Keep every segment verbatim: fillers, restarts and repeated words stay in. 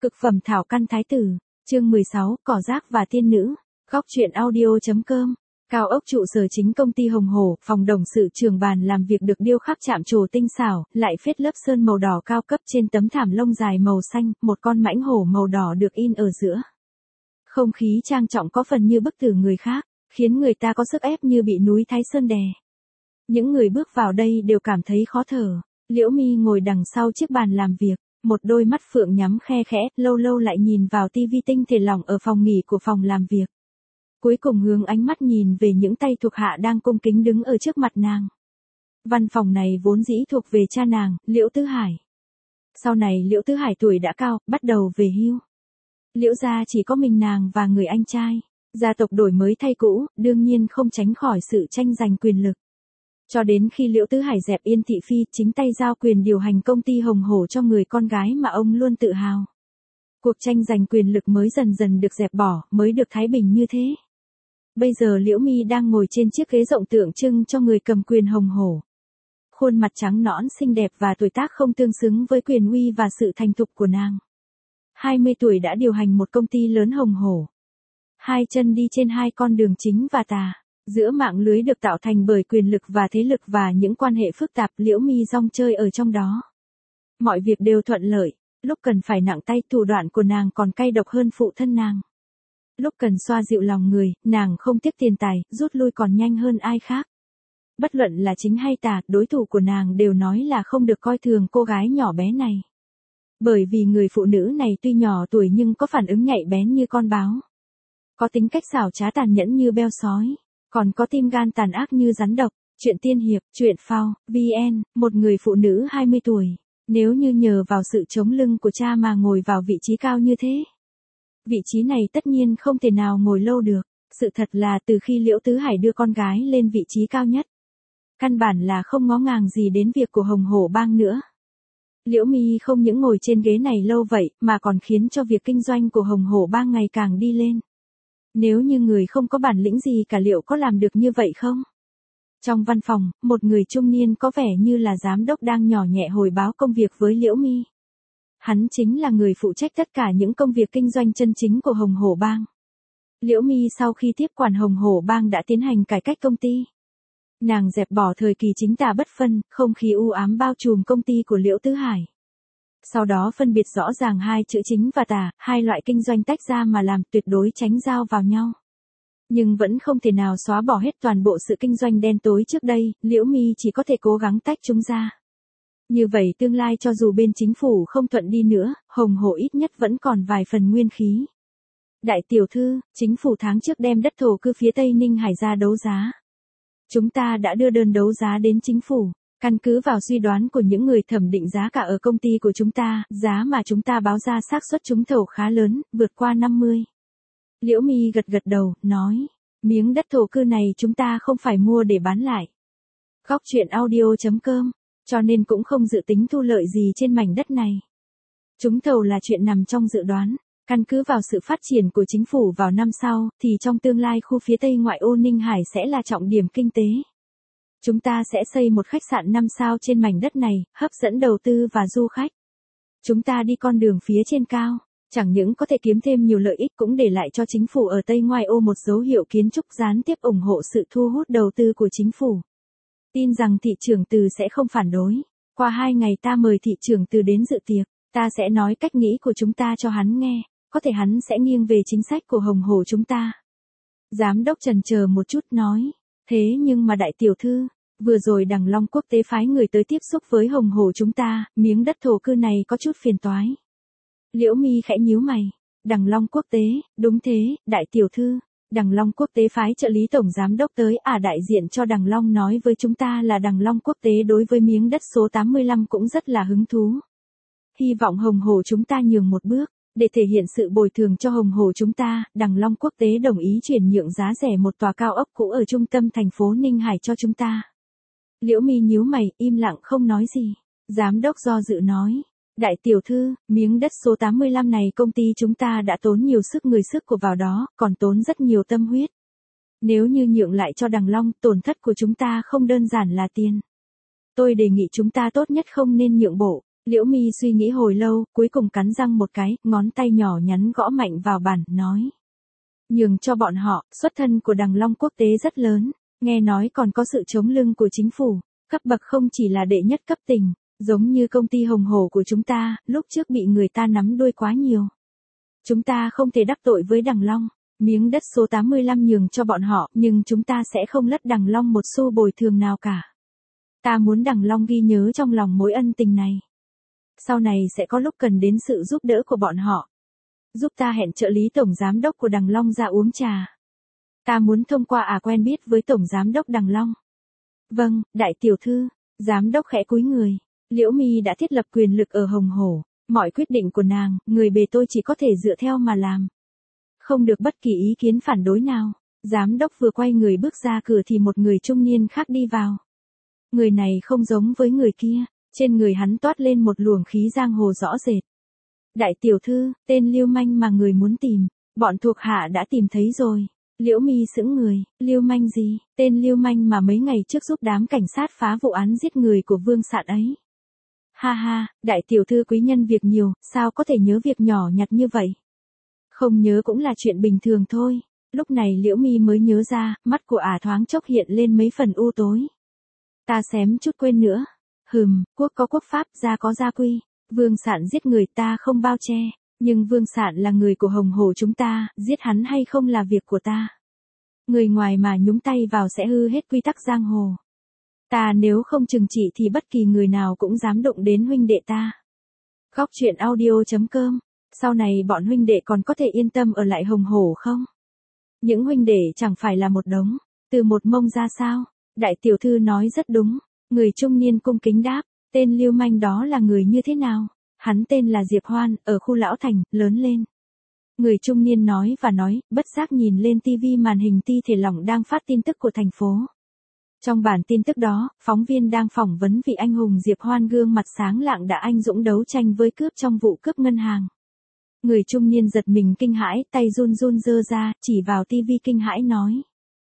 Cực phẩm thảo căn thái tử, chương mười sáu, cỏ rác và tiên nữ, góc truyện audio.com. Cao ốc trụ sở chính công ty Hồng Hổ, phòng đồng sự trường bàn làm việc được điêu khắc chạm trổ tinh xảo, lại phết lớp sơn màu đỏ cao cấp trên tấm thảm lông dài màu xanh, một con mãnh hổ màu đỏ được in ở giữa. Không khí trang trọng có phần như bức tử người khác, khiến người ta có sức ép như bị núi Thái Sơn đè. Những người bước vào đây đều cảm thấy khó thở. Liễu Mi ngồi đằng sau chiếc bàn làm việc, một đôi mắt phượng nhắm khe khẽ, lâu lâu lại nhìn vào tivi tinh thể lỏng ở phòng nghỉ của phòng làm việc. Cuối cùng hướng ánh mắt nhìn về những tay thuộc hạ đang cung kính đứng ở trước mặt nàng. Văn phòng này vốn dĩ thuộc về cha nàng, Liễu Tứ Hải. Sau này Liễu Tứ Hải tuổi đã cao, bắt đầu về hưu. Liễu gia chỉ có mình nàng và người anh trai. Gia tộc đổi mới thay cũ, đương nhiên không tránh khỏi sự tranh giành quyền lực. Cho đến khi Liễu Tứ Hải dẹp Yên Thị Phi, chính tay giao quyền điều hành công ty Hồng Hổ cho người con gái mà ông luôn tự hào. Cuộc tranh giành quyền lực mới dần dần được dẹp bỏ, mới được thái bình như thế. Bây giờ Liễu Mi đang ngồi trên chiếc ghế rộng tượng trưng cho người cầm quyền Hồng Hổ. Khuôn mặt trắng nõn xinh đẹp và tuổi tác không tương xứng với quyền uy và sự thành thục của nàng. hai mươi tuổi đã điều hành một công ty lớn Hồng Hổ. Hai chân đi trên hai con đường chính và tà. Giữa mạng lưới được tạo thành bởi quyền lực và thế lực và những quan hệ phức tạp, Liễu Mi rong chơi ở trong đó. Mọi việc đều thuận lợi, lúc cần phải nặng tay thủ đoạn của nàng còn cay độc hơn phụ thân nàng. Lúc cần xoa dịu lòng người, nàng không tiếc tiền tài, rút lui còn nhanh hơn ai khác. Bất luận là chính hay tà, đối thủ của nàng đều nói là không được coi thường cô gái nhỏ bé này. Bởi vì người phụ nữ này tuy nhỏ tuổi nhưng có phản ứng nhạy bén như con báo. Có tính cách xảo trá tàn nhẫn như beo sói. Còn có tim gan tàn ác như rắn độc. Chuyện tiên hiệp, chuyện phao, vê en, một người phụ nữ hai mươi tuổi, nếu như nhờ vào sự chống lưng của cha mà ngồi vào vị trí cao như thế. Vị trí này tất nhiên không thể nào ngồi lâu được. Sự thật là từ khi Liễu Tứ Hải đưa con gái lên vị trí cao nhất, căn bản là không ngó ngàng gì đến việc của Hồng Hổ bang nữa. Liễu Mi không những ngồi trên ghế này lâu vậy, mà còn khiến cho việc kinh doanh của Hồng Hổ bang ngày càng đi lên. Nếu như người không có bản lĩnh gì cả liệu có làm được như vậy không? Trong văn phòng, một người trung niên có vẻ như là giám đốc đang nhỏ nhẹ hồi báo công việc với Liễu Mi. Hắn chính là người phụ trách tất cả những công việc kinh doanh chân chính của Hồng Hổ bang. Liễu Mi sau khi tiếp quản Hồng Hổ bang đã tiến hành cải cách công ty. Nàng dẹp bỏ thời kỳ chính tà bất phân, không khí u ám bao trùm công ty của Liễu Tứ Hải. Sau đó phân biệt rõ ràng hai chữ chính và tà, hai loại kinh doanh tách ra mà làm, tuyệt đối tránh giao vào nhau. Nhưng vẫn không thể nào xóa bỏ hết toàn bộ sự kinh doanh đen tối trước đây, Liễu Mi chỉ có thể cố gắng tách chúng ra. Như vậy tương lai cho dù bên chính phủ không thuận đi nữa, Hồng Hổ ít nhất vẫn còn vài phần nguyên khí. Đại tiểu thư, chính phủ tháng trước đem đất thổ cư phía Tây Ninh Hải ra đấu giá. Chúng ta đã đưa đơn đấu giá đến chính phủ. Căn cứ vào suy đoán của những người thẩm định giá cả ở công ty của chúng ta, giá mà chúng ta báo ra xác suất trúng thầu khá lớn, vượt qua năm mươi. Liễu Mi gật gật đầu, nói, miếng đất thổ cư này chúng ta không phải mua để bán lại. Góc truyện audio.com, cho nên cũng không dự tính thu lợi gì trên mảnh đất này. Trúng thầu là chuyện nằm trong dự đoán. Căn cứ vào sự phát triển của chính phủ vào năm sau, thì trong tương lai khu phía Tây ngoại ô Ninh Hải sẽ là trọng điểm kinh tế. Chúng ta sẽ xây một khách sạn năm sao trên mảnh đất này, hấp dẫn đầu tư và du khách. Chúng ta đi con đường phía trên cao, chẳng những có thể kiếm thêm nhiều lợi ích cũng để lại cho chính phủ ở Tây ngoại ô một dấu hiệu kiến trúc gián tiếp ủng hộ sự thu hút đầu tư của chính phủ. Tin rằng thị trưởng Từ sẽ không phản đối. Qua hai ngày ta mời thị trưởng Từ đến dự tiệc, ta sẽ nói cách nghĩ của chúng ta cho hắn nghe, có thể hắn sẽ nghiêng về chính sách của Hồng Hổ chúng ta. Giám đốc chần chờ một chút nói. Thế nhưng mà đại tiểu thư, vừa rồi Đằng Long Quốc tế phái người tới tiếp xúc với Hồng Hổ chúng ta, miếng đất thổ cư này có chút phiền toái. Liễu Mi khẽ nhíu mày. Đằng Long Quốc tế, đúng thế, đại tiểu thư. Đằng Long Quốc tế phái trợ lý tổng giám đốc tới, à đại diện cho Đằng Long nói với chúng ta là Đằng Long Quốc tế đối với miếng đất số tám mươi lăm cũng rất là hứng thú. Hy vọng Hồng Hổ chúng ta nhường một bước. Để thể hiện sự bồi thường cho Hồng Hổ chúng ta, Đằng Long Quốc tế đồng ý chuyển nhượng giá rẻ một tòa cao ốc cũ ở trung tâm thành phố Ninh Hải cho chúng ta. Liễu Mi nhíu mày, im lặng không nói gì. Giám đốc do dự nói. Đại tiểu thư, miếng đất số tám mươi lăm này công ty chúng ta đã tốn nhiều sức người sức của vào đó, còn tốn rất nhiều tâm huyết. Nếu như nhượng lại cho Đằng Long, tổn thất của chúng ta không đơn giản là tiền. Tôi đề nghị chúng ta tốt nhất không nên nhượng bộ. Liễu Mi suy nghĩ hồi lâu, cuối cùng cắn răng một cái, ngón tay nhỏ nhắn gõ mạnh vào bàn, nói. Nhường cho bọn họ, xuất thân của Đằng Long quốc tế rất lớn, nghe nói còn có sự chống lưng của chính phủ, cấp bậc không chỉ là đệ nhất cấp tỉnh, giống như công ty Hồng Hổ của chúng ta, lúc trước bị người ta nắm đuôi quá nhiều. Chúng ta không thể đắc tội với Đằng Long, miếng đất số tám mươi lăm nhường cho bọn họ, nhưng chúng ta sẽ không lất Đằng Long một xu bồi thường nào cả. Ta muốn Đằng Long ghi nhớ trong lòng mối ân tình này. Sau này sẽ có lúc cần đến sự giúp đỡ của bọn họ. Giúp ta hẹn trợ lý tổng giám đốc của Đằng Long ra uống trà. Ta muốn thông qua à quen biết với tổng giám đốc Đằng Long. Vâng, đại tiểu thư, giám đốc khẽ cúi người. Liễu Mi đã thiết lập quyền lực ở Hồng Hổ, mọi quyết định của nàng, người bề tôi chỉ có thể dựa theo mà làm. Không được bất kỳ ý kiến phản đối nào. Giám đốc vừa quay người bước ra cửa thì một người trung niên khác đi vào. Người này không giống với người kia, trên người hắn toát lên một luồng khí giang hồ rõ rệt. Đại tiểu thư, tên Lưu Manh mà người muốn tìm, bọn thuộc hạ đã tìm thấy rồi. Liễu Mi sững người, Lưu Manh gì, tên Lưu Manh mà mấy ngày trước giúp đám cảnh sát phá vụ án giết người của Vương Sạn ấy. Ha ha, đại tiểu thư quý nhân việc nhiều, sao có thể nhớ việc nhỏ nhặt như vậy? Không nhớ cũng là chuyện bình thường thôi. Lúc này Liễu Mi mới nhớ ra, mắt của ả thoáng chốc hiện lên mấy phần u tối. Ta xém chút quên nữa. Hừm, quốc có quốc pháp, gia có gia quy. Vương Sạn giết người ta không bao che, nhưng Vương Sạn là người của Hồng Hổ chúng ta, giết hắn hay không là việc của ta. Người ngoài mà nhúng tay vào sẽ hư hết quy tắc giang hồ. Ta nếu không trừng trị thì bất kỳ người nào cũng dám động đến huynh đệ ta. Góc truyện audio chấm com. Sau này bọn huynh đệ còn có thể yên tâm ở lại Hồng Hổ không? Những huynh đệ chẳng phải là một đống, từ một mông ra sao? Đại tiểu thư nói rất đúng. Người trung niên cung kính đáp, tên Lưu Manh đó là người như thế nào? Hắn tên là Diệp Hoan, ở khu Lão Thành, lớn lên. Người trung niên nói và nói, bất giác nhìn lên tivi màn hình ti thể lỏng đang phát tin tức của thành phố. Trong bản tin tức đó, phóng viên đang phỏng vấn vị anh hùng Diệp Hoan gương mặt sáng lạng đã anh dũng đấu tranh với cướp trong vụ cướp ngân hàng. Người trung niên giật mình kinh hãi, tay run run giơ ra, chỉ vào tivi kinh hãi nói.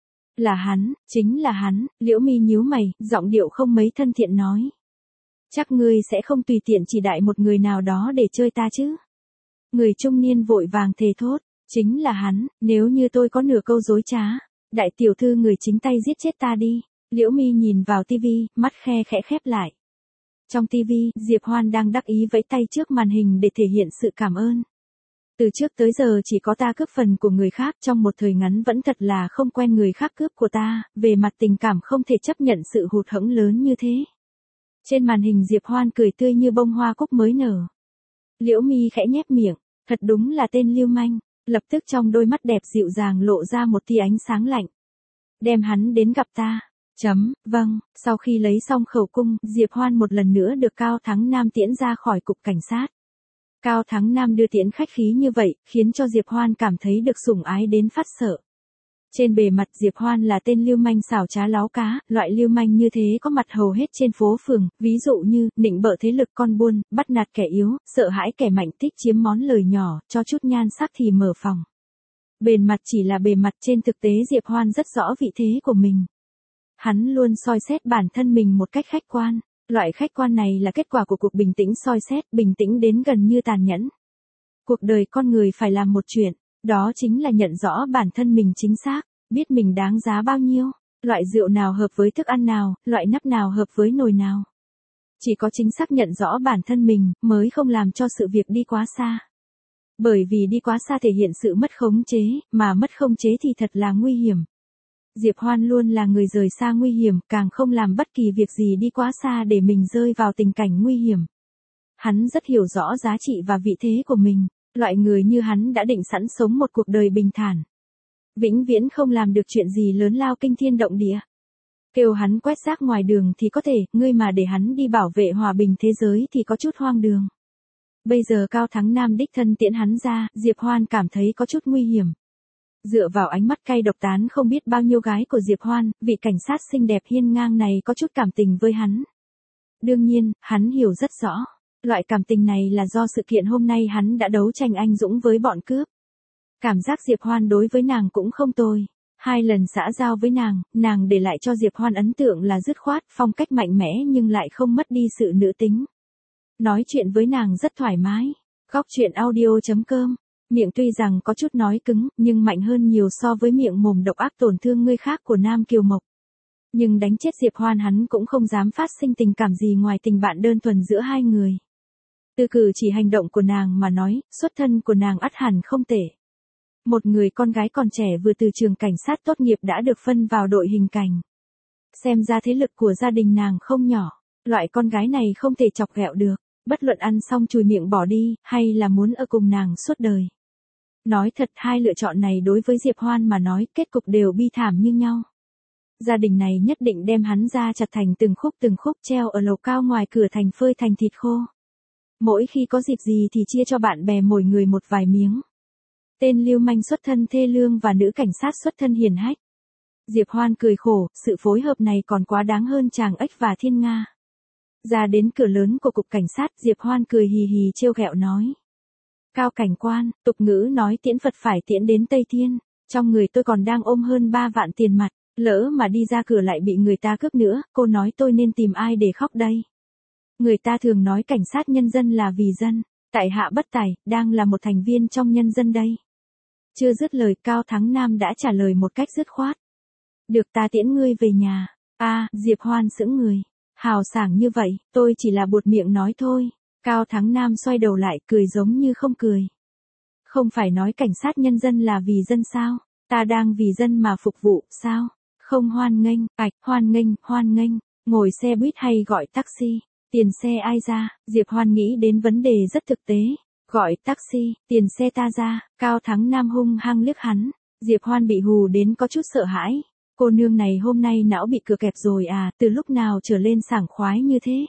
Là hắn, chính là hắn. Liễu Mi nhíu mày, giọng điệu không mấy thân thiện nói. Chắc ngươi sẽ không tùy tiện chỉ đại một người nào đó để chơi ta chứ. Người trung niên vội vàng thề thốt, chính là hắn, nếu như tôi có nửa câu dối trá. Đại tiểu thư người chính tay giết chết ta đi. Liễu Mi nhìn vào tivi, mắt khe khẽ khép lại. Trong tivi, Diệp Hoan đang đắc ý vẫy tay trước màn hình để thể hiện sự cảm ơn. Từ trước tới giờ chỉ có ta cướp phần của người khác, trong một thời ngắn vẫn thật là không quen người khác cướp của ta, về mặt tình cảm không thể chấp nhận sự hụt hẫng lớn như thế. Trên màn hình Diệp Hoan cười tươi như bông hoa cúc mới nở. Liễu Mi khẽ nhếch miệng, thật đúng là tên Lưu Manh, lập tức trong đôi mắt đẹp dịu dàng lộ ra một tia ánh sáng lạnh. Đem hắn đến gặp ta. Chấm, vâng, sau khi lấy xong khẩu cung, Diệp Hoan một lần nữa được Cao Thắng Nam tiễn ra khỏi cục cảnh sát. Cao Thắng Nam đưa tiễn khách khí như vậy, khiến cho Diệp Hoan cảm thấy được sủng ái đến phát sợ. Trên bề mặt Diệp Hoan là tên lưu manh xảo trá láo cá, loại lưu manh như thế có mặt hầu hết trên phố phường, ví dụ như, nịnh bợ thế lực con buôn, bắt nạt kẻ yếu, sợ hãi kẻ mạnh, thích chiếm món lời nhỏ, cho chút nhan sắc thì mở phòng. Bề mặt chỉ là bề mặt, trên thực tế Diệp Hoan rất rõ vị thế của mình. Hắn luôn soi xét bản thân mình một cách khách quan. Loại khách quan này là kết quả của cuộc bình tĩnh soi xét, bình tĩnh đến gần như tàn nhẫn. Cuộc đời con người phải làm một chuyện, đó chính là nhận rõ bản thân mình chính xác, biết mình đáng giá bao nhiêu, loại rượu nào hợp với thức ăn nào, loại nắp nào hợp với nồi nào. Chỉ có chính xác nhận rõ bản thân mình, mới không làm cho sự việc đi quá xa. Bởi vì đi quá xa thể hiện sự mất khống chế, mà mất khống chế thì thật là nguy hiểm. Diệp Hoan luôn là người rời xa nguy hiểm, càng không làm bất kỳ việc gì đi quá xa để mình rơi vào tình cảnh nguy hiểm. Hắn rất hiểu rõ giá trị và vị thế của mình, loại người như hắn đã định sẵn sống một cuộc đời bình thản. Vĩnh viễn không làm được chuyện gì lớn lao kinh thiên động địa. Kêu hắn quét rác ngoài đường thì có thể, ngươi mà để hắn đi bảo vệ hòa bình thế giới thì có chút hoang đường. Bây giờ Cao Thắng Nam đích thân tiễn hắn ra, Diệp Hoan cảm thấy có chút nguy hiểm. Dựa vào ánh mắt cay độc tán không biết bao nhiêu gái của Diệp Hoan, vị cảnh sát xinh đẹp hiên ngang này có chút cảm tình với hắn. Đương nhiên, hắn hiểu rất rõ, loại cảm tình này là do sự kiện hôm nay hắn đã đấu tranh anh dũng với bọn cướp. Cảm giác Diệp Hoan đối với nàng cũng không tồi. Hai lần xã giao với nàng, nàng để lại cho Diệp Hoan ấn tượng là dứt khoát, phong cách mạnh mẽ nhưng lại không mất đi sự nữ tính. Nói chuyện với nàng rất thoải mái. Góc chuyện audio.com. Miệng tuy rằng có chút nói cứng, nhưng mạnh hơn nhiều so với miệng mồm độc ác tổn thương người khác của Nam Kiều Mộc. Nhưng đánh chết Diệp Hoan hắn cũng không dám phát sinh tình cảm gì ngoài tình bạn đơn thuần giữa hai người. Từ cử chỉ hành động của nàng mà nói, xuất thân của nàng ắt hẳn không tệ. Một người con gái còn trẻ vừa từ trường cảnh sát tốt nghiệp đã được phân vào đội hình cảnh. Xem ra thế lực của gia đình nàng không nhỏ, loại con gái này không thể chọc ghẹo được, bất luận ăn xong chùi miệng bỏ đi, hay là muốn ở cùng nàng suốt đời. Nói thật hai lựa chọn này đối với Diệp Hoan mà nói kết cục đều bi thảm như nhau. Gia đình này nhất định đem hắn ra chặt thành từng khúc từng khúc treo ở lầu cao ngoài cửa thành phơi thành thịt khô. Mỗi khi có dịp gì thì chia cho bạn bè mỗi người một vài miếng. Tên lưu manh xuất thân thê lương và nữ cảnh sát xuất thân hiền hách. Diệp Hoan cười khổ, sự phối hợp này còn quá đáng hơn chàng ếch và thiên nga. Ra đến cửa lớn của cục cảnh sát, Diệp Hoan cười hì hì trêu ghẹo nói. Cao cảnh quan, tục ngữ nói tiễn Phật phải tiễn đến Tây Thiên, trong người tôi còn đang ôm hơn ba vạn tiền mặt, lỡ mà đi ra cửa lại bị người ta cướp nữa, cô nói tôi nên tìm ai để khóc đây. Người ta thường nói cảnh sát nhân dân là vì dân, tại hạ bất tài, đang là một thành viên trong nhân dân đây. Chưa dứt lời Cao Thắng Nam đã trả lời một cách dứt khoát. Được ta tiễn ngươi về nhà. A, à, Diệp Hoan sững người. Hào sảng như vậy, tôi chỉ là buột miệng nói thôi. Cao Thắng Nam xoay đầu lại cười giống như không cười. Không phải nói cảnh sát nhân dân là vì dân sao? Ta đang vì dân mà phục vụ, sao? Không hoan nghênh, ạch, hoan nghênh, hoan nghênh. Ngồi xe buýt hay gọi taxi? Tiền xe ai ra? Diệp Hoan nghĩ đến vấn đề rất thực tế. Gọi taxi, tiền xe ta ra. Cao Thắng Nam hung hăng liếc hắn. Diệp Hoan bị hù đến có chút sợ hãi. Cô nương này hôm nay não bị cửa kẹp rồi à, từ lúc nào trở lên sảng khoái như thế.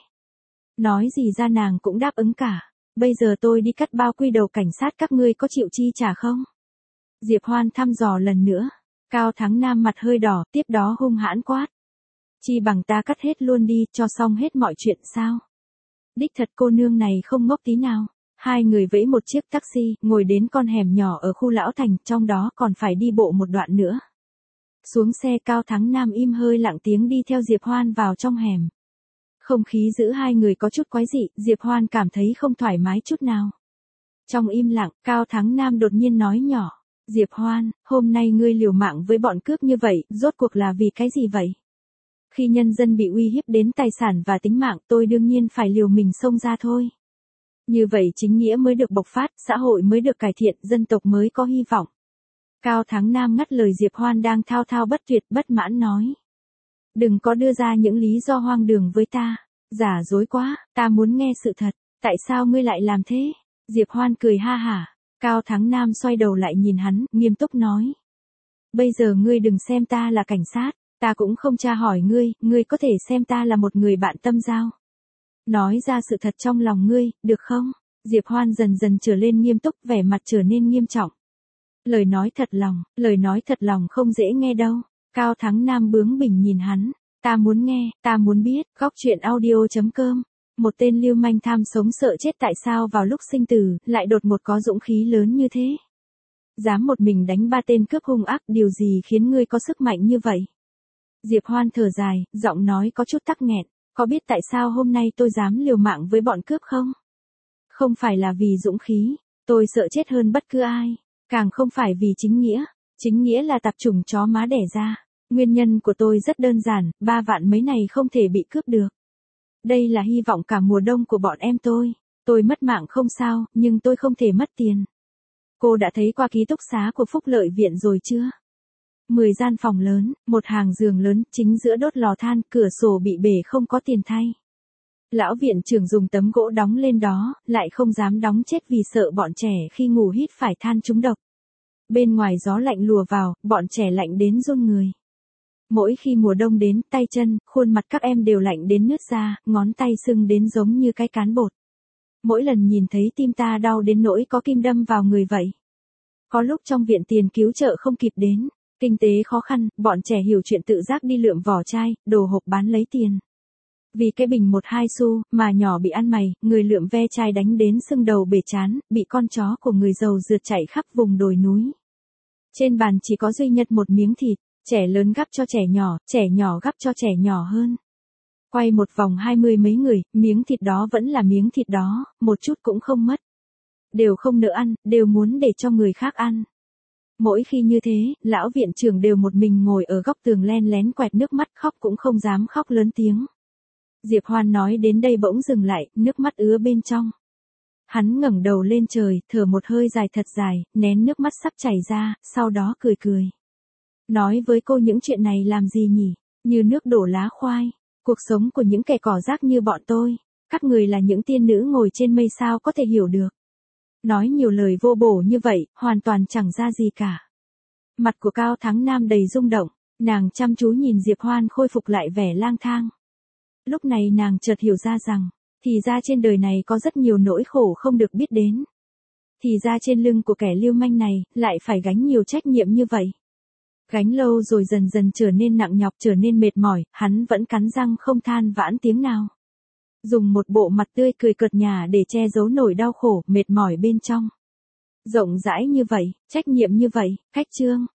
Nói gì ra nàng cũng đáp ứng cả. Bây giờ tôi đi cắt bao quy đầu cảnh sát các ngươi có chịu chi trả không? Diệp Hoan thăm dò lần nữa. Cao Thắng Nam mặt hơi đỏ, tiếp đó hung hãn quát. Chi bằng ta cắt hết luôn đi, cho xong hết mọi chuyện sao? Đích thật cô nương này không ngốc tí nào. Hai người vẫy một chiếc taxi, ngồi đến con hẻm nhỏ ở khu Lão Thành, trong đó còn phải đi bộ một đoạn nữa. Xuống xe Cao Thắng Nam im hơi lặng tiếng đi theo Diệp Hoan vào trong hẻm. Không khí giữa hai người có chút quái dị, Diệp Hoan cảm thấy không thoải mái chút nào. Trong im lặng, Cao Thắng Nam đột nhiên nói nhỏ. Diệp Hoan, hôm nay ngươi liều mạng với bọn cướp như vậy, rốt cuộc là vì cái gì vậy? Khi nhân dân bị uy hiếp đến tài sản và tính mạng, tôi đương nhiên phải liều mình xông ra thôi. Như vậy chính nghĩa mới được bộc phát, xã hội mới được cải thiện, dân tộc mới có hy vọng. Cao Thắng Nam ngắt lời Diệp Hoan đang thao thao bất tuyệt, bất mãn nói. Đừng có đưa ra những lý do hoang đường với ta. Giả dối quá, ta muốn nghe sự thật. Tại sao ngươi lại làm thế? Diệp Hoan cười ha hả. Cao Thắng Nam xoay đầu lại nhìn hắn, nghiêm túc nói. Bây giờ ngươi đừng xem ta là cảnh sát, ta cũng không tra hỏi ngươi, ngươi có thể xem ta là một người bạn tâm giao. Nói ra sự thật trong lòng ngươi, được không? Diệp Hoan dần dần trở lên nghiêm túc, vẻ mặt trở nên nghiêm trọng. Lời nói thật lòng, lời nói thật lòng không dễ nghe đâu. Cao Thắng Nam bướng bỉnh nhìn hắn. Ta muốn nghe, ta muốn biết. Góc chuyện audio.com. Một tên lưu manh tham sống sợ chết tại sao vào lúc sinh tử, lại đột ngột có dũng khí lớn như thế. Dám một mình đánh ba tên cướp hung ác, điều gì khiến ngươi có sức mạnh như vậy? Diệp Hoan thở dài, giọng nói có chút tắc nghẹn. Có biết tại sao hôm nay tôi dám liều mạng với bọn cướp không? Không phải là vì dũng khí, tôi sợ chết hơn bất cứ ai. Càng không phải vì chính nghĩa, chính nghĩa là tạp chủng chó má đẻ ra. Nguyên nhân của tôi rất đơn giản, ba vạn mấy này không thể bị cướp được. Đây là hy vọng cả mùa đông của bọn em tôi. Tôi mất mạng không sao, nhưng tôi không thể mất tiền. Cô đã thấy qua ký túc xá của Phúc Lợi Viện rồi chưa? Mười gian phòng lớn, một hàng giường lớn, chính giữa đốt lò than, cửa sổ bị bể không có tiền thay. Lão viện trưởng dùng tấm gỗ đóng lên đó, lại không dám đóng chết vì sợ bọn trẻ khi ngủ hít phải than trúng độc. Bên ngoài gió lạnh lùa vào, bọn trẻ lạnh đến run người. Mỗi khi mùa đông đến, tay chân, khuôn mặt các em đều lạnh đến nứt ra, ngón tay sưng đến giống như cái cán bột. Mỗi lần nhìn thấy tim ta đau đến nỗi có kim đâm vào người vậy. Có lúc trong viện tiền cứu trợ không kịp đến, kinh tế khó khăn, bọn trẻ hiểu chuyện tự giác đi lượm vỏ chai, đồ hộp bán lấy tiền. Vì cái bình một hai xu, mà nhỏ bị ăn mày, người lượm ve chai đánh đến sưng đầu bể chán, bị con chó của người giàu rượt chạy khắp vùng đồi núi. Trên bàn chỉ có duy nhất một miếng thịt, trẻ lớn gắp cho trẻ nhỏ, trẻ nhỏ gắp cho trẻ nhỏ hơn. Quay một vòng hai mươi mấy người, miếng thịt đó vẫn là miếng thịt đó, một chút cũng không mất. Đều không nỡ ăn, đều muốn để cho người khác ăn. Mỗi khi như thế, lão viện trưởng đều một mình ngồi ở góc tường len lén quẹt nước mắt, khóc cũng không dám khóc lớn tiếng. Diệp Hoan nói đến đây bỗng dừng lại, nước mắt ứa bên trong. Hắn ngẩng đầu lên trời, thở một hơi dài thật dài, nén nước mắt sắp chảy ra, sau đó cười cười. Nói với cô những chuyện này làm gì nhỉ? Như nước đổ lá khoai. Cuộc sống của những kẻ cỏ rác như bọn tôi. Các người là những tiên nữ ngồi trên mây sao có thể hiểu được. Nói nhiều lời vô bổ như vậy, hoàn toàn chẳng ra gì cả. Mặt của Cao Thắng Nam đầy rung động, nàng chăm chú nhìn Diệp Hoan khôi phục lại vẻ lang thang. Lúc này nàng chợt hiểu ra rằng, thì ra trên đời này có rất nhiều nỗi khổ không được biết đến. Thì ra trên lưng của kẻ lưu manh này, lại phải gánh nhiều trách nhiệm như vậy. Gánh lâu rồi dần dần trở nên nặng nhọc, trở nên mệt mỏi, hắn vẫn cắn răng không than vãn tiếng nào. Dùng một bộ mặt tươi cười cợt nhả để che giấu nỗi đau khổ, mệt mỏi bên trong. Rộng rãi như vậy, trách nhiệm như vậy, cách chương.